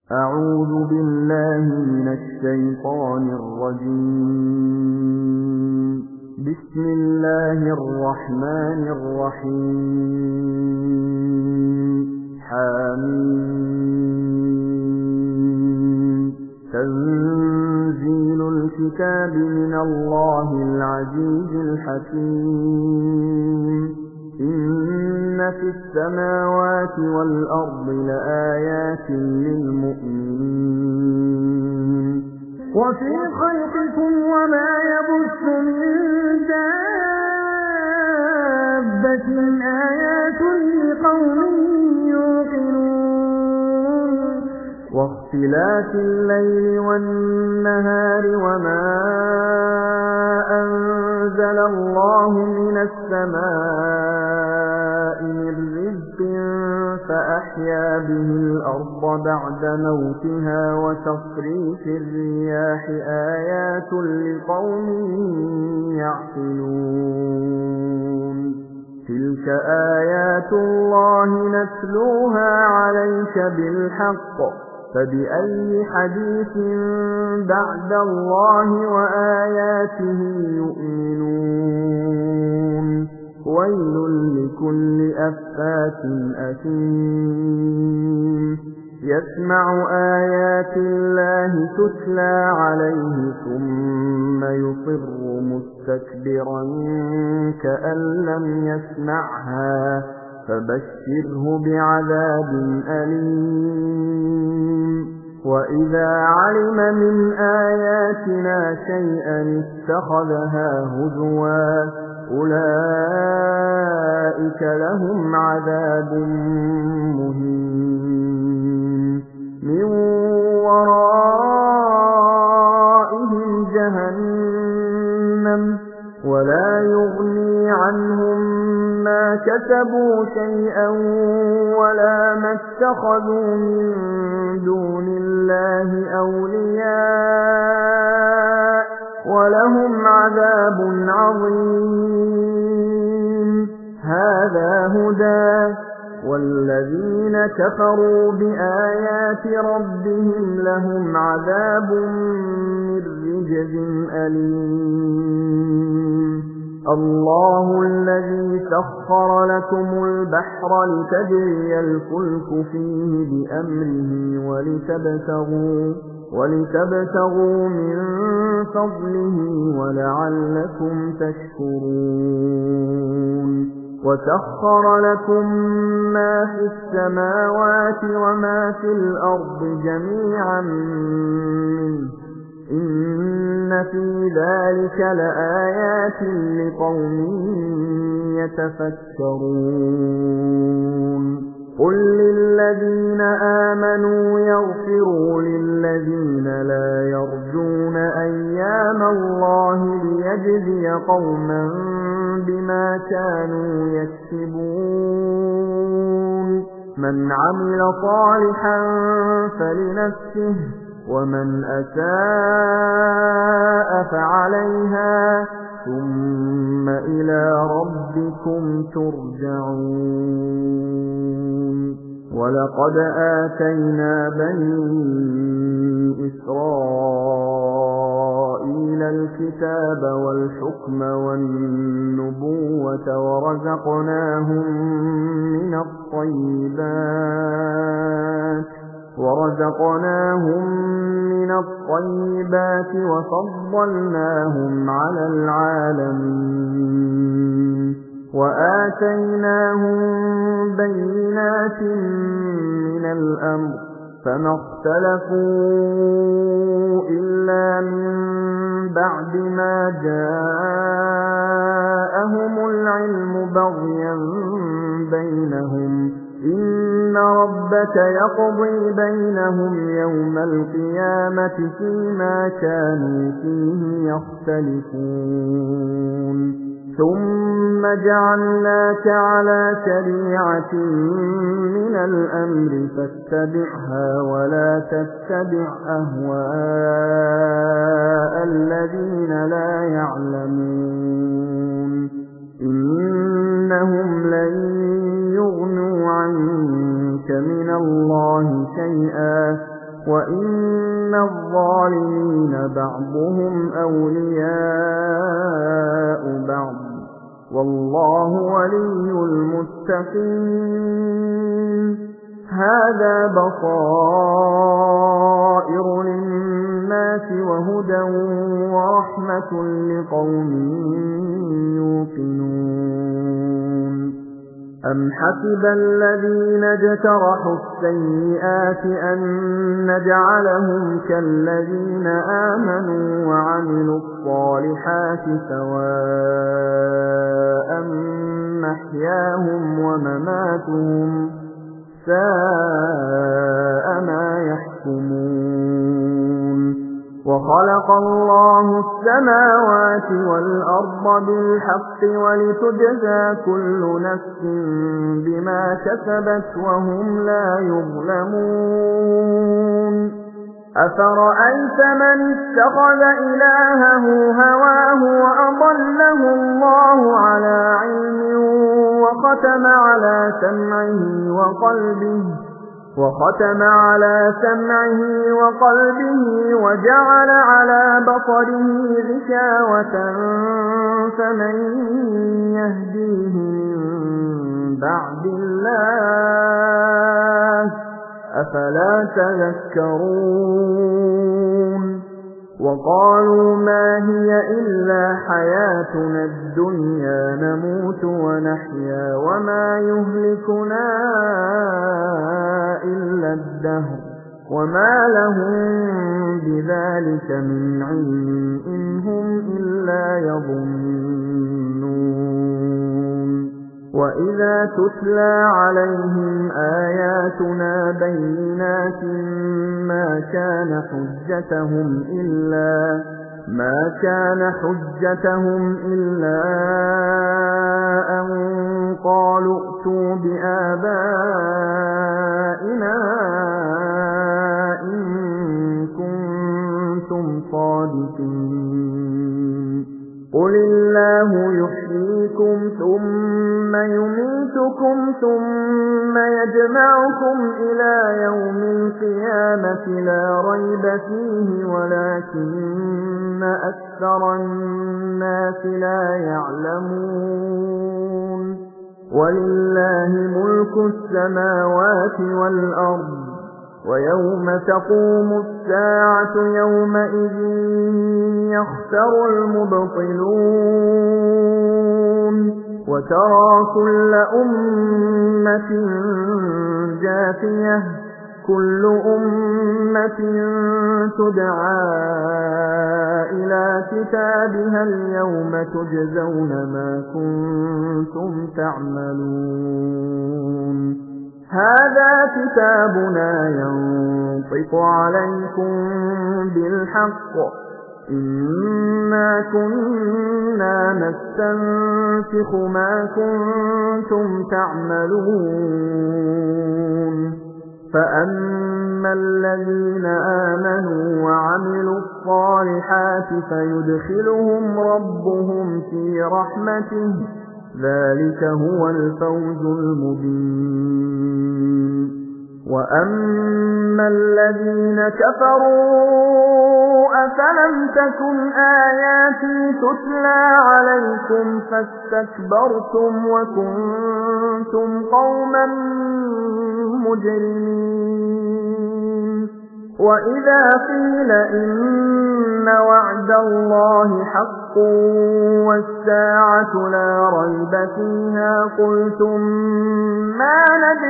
أعوذ بالله من الشيطان الرجيم. بسم الله الرحمن الرحيم. حميم. تنزيل الكتاب من الله العزيز الحكيم. إن في السماوات والأرض لآيات للمؤمنين. وفي خلقكم وما يبث من دابة آيات لقوم يوقنون. واختلاف الليل والنهار وما أنزل الله من السماء من رزق فأحيا به الأرض بعد موتها وتصريف الرياح آيات لقوم يعقلون. تلك آيات الله نتلوها عليك بالحق، فبأي حديث بعد الله وآياته يؤمنون. ويل لكل أفاك أثيم يسمع آيات الله تتلى عليه ثم يصر مستكبرا كأن لم يسمعها، فبشره بعذاب أليم. وإذا علم من آياتنا شيئا اتخذها هزوا، أولئك لهم عذاب مهين. من ورائهم جهنم ولا يغني عنهم ما كسبوا شيئا ولا ما اتخذوا من دون الله أولياء، ولهم عذاب عظيم. هذا هدى، والذين كفروا بآيات ربهم لهم عذاب من رجز أليم. الله الذي سخر لكم البحر لتجري الفلك فيه بأمره ولتبتغوا من فضله ولعلكم تشكرون. وسخر لكم ما في السماوات وما في الأرض جميعا منه، إن في ذلك لآيات لقوم يتفكرون. قل للذين آمنوا يغفروا للذين لا يرجون أيام الله ليجزي قوما بما كانوا يكسبون. من عمل صالحا فلنفسه ومن أساء فعليها ثم إلى ربكم ترجعون. ولقد آتينا بني إسرائيل الكتاب والحكم والنبوة ورزقناهم من الطيبات وفضلناهم على العالمين. وآتيناهم بينات من الأمر، فما اختلفوا إلا من بعد ما جاءهم العلم بغيا بينهم. إن ربك يقضي بينهم يوم القيامة فيما كانوا فيه يختلفون. ثم جعلناك على شريعة من الأمر فاتبعها ولا تتبع أهواء الذين لا يعلمون. إنهم لن يغنوا عنك من الله شيئا وَإِنَّ الظَّالِمِينَ بَعْضُهُمْ أَوْلِيَاءُ بَعْضٍ وَاللَّهُ وَلِيُّ الْمُتَّقِينَ هَذَا بَصَائِرُ لِلنَّاسِ وَهُدًى وَرَحْمَةٌ لِقَوْمٍ يُوقِنُونَ أَمْ حَسِبَ الَّذِينَ اجْتَرَحُوا السَّيِّئَاتِ أَن نَّجْعَلَهُمْ كَالَّذِينَ آمَنُوا وَعَمِلُوا الصَّالِحَاتِ سَوَاءً مَّحْيَاهُمْ وَمَمَاتُهُمْ سَاءَ مَا يَحْكُمُونَ وَخَلَقَ اللَّهُ السَّمَاوَاتِ وَالْأَرْضَ بِالْحَقِّ وَلِتُجْزَى كُلُّ نَفْسٍ بِمَا كَسَبَتْ وَهُمْ لَا يُظْلَمُونَ أَفَرَأَيْتَ مَنِ اتَّخَذَ إِلَٰهَهُ هَوَاهُ وَأَضَلَّهُ اللَّهُ عَلَىٰ عِلْمٍ وَخَتَمَ عَلَىٰ سَمْعِهِ وَقَلْبِهِ وَجَعَلَ عَلَىٰ بَصَرِهِ غِشَاوَةً فَمَن يَهْدِيهِ مِن بَعْدِ اللَّهِ ۚ أَفَلَا تَذَكَّرُونَ وَقَالُوا مَا هِيَ إِلَّا حَيَاتُنَا الدُّنْيَا نَمُوتُ وَنَحْيَا وَمَا يُهْلِكُنَا إِلَّا الدَّهْرُ وَمَا لَهُم بِذَلِكَ مِنْ عِلْمٍ إِنْ هُمْ إِلَّا يَظُنُّونَ وَإِذَا تُتْلَىٰ عَلَيْهِمْ آيَاتُنَا بَيِّنَاتٍ مَّا كَانَ حُجَّتُهُمْ إِلَّا أَن قَالُوا ائْتُوا بِآبَائِنَا إِن كُنتُمْ صَادِقِينَ قُلِ اللَّهُ يُحْيِيكُمْ ثُمَّ يُمِيتُكُمْ ثُمَّ يَجْمَعُكُمْ إِلَىٰ يَوْمِ الْقِيَامَةِ لَا رَيْبَ فِيهِ وَلَٰكِنَّ أَكْثَرَ النَّاسِ لَا يَعْلَمُونَ وَلِلَّهِ مُلْكُ السَّمَاوَاتِ وَالْأَرْضِ وَيَوْمَ تَقُومُ السَّاعَةُ يَوْمَئِذٍ يَخْسَرُ الْمُبْطِلُونَ وَتَرَىٰ كُلَّ أُمَّةٍ جَاثِيَةً كُلُّ أُمَّةٍ تُدْعَىٰ إِلَىٰ كِتَابِهَا الْيَوْمَ تُجْزَوْنَ مَا كُنتُمْ تَعْمَلُونَ هَٰذَا كِتَابُنَا يَنطِقُ عَلَيْكُم بِالْحَقِّ إِنَّا كُنَّا نَسْتَنسِخُ مَا كُنتُمْ تَعْمَلُونَ فَأَمَّا الَّذِينَ آمَنُوا وَعَمِلُوا الصَّالِحَاتِ فَيُدْخِلُهُمْ رَبُّهُمْ فِي رَحْمَتِهِ ذَلِكَ هُوَ الْفَوْزُ الْمُبِينُ وَأَمَّا الَّذِينَ كَفَرُوا أَفَلَمْ تَكُنْ آيَاتِي تُتْلَىٰ عَلَيْكُمْ فَاسْتَكْبَرْتُمْ وَكُنتُمْ قَوْمًا مُجْرِمِينَ وَإِذَا قِيلَ إِنَّ وَعْدَ اللَّهِ حَقٌّ وَالسَّاعَةُ لَا رَيْبَ فِيهَا قُلْتُم مَّا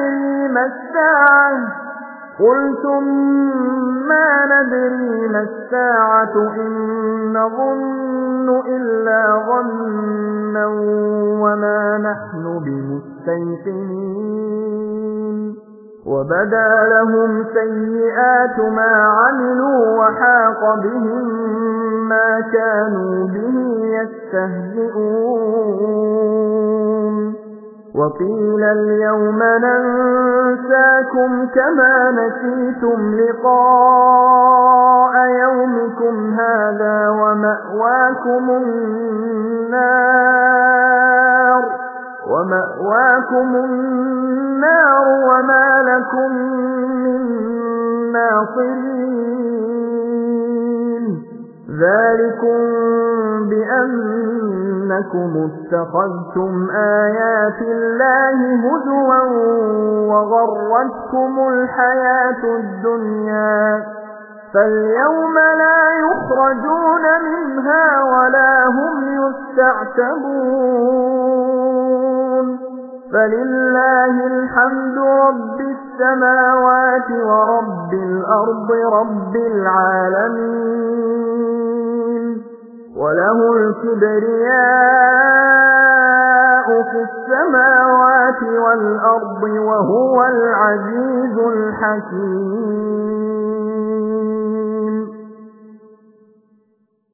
نَدْرِي مَا السَّاعَةُ إِن نَّظُنُّ إِلَّا ظَنًّا وَمَا نَحْنُ بِمُسْتَيْقِنِينَ وَبَدَا لَهُمْ سَيِّئَاتُ مَا عَمِلُوا وَحَاقَ بِهِم مَّا كَانُوا بِهِ يَسْتَهْزِئُونَ وَقِيلَ الْيَوْمَ نَنسَاكُمْ كَمَا نَسِيتُمْ لِقَاءَ يَوْمِكُمْ هَٰذَا وَمَأْوَاكُمُ النَّارُ وَمَا لَكُم مِّن الناصرين ذلكم بأنكم اتخذتم آيات الله هزوا وغرتكم الحياة الدنيا فاليوم لا يخرجون منها ولا هم يستعتبون فلله الحمد رب السماوات ورب الأرض رب العالمين وله الكبرياء في السماوات والأرض وهو العزيز الحكيم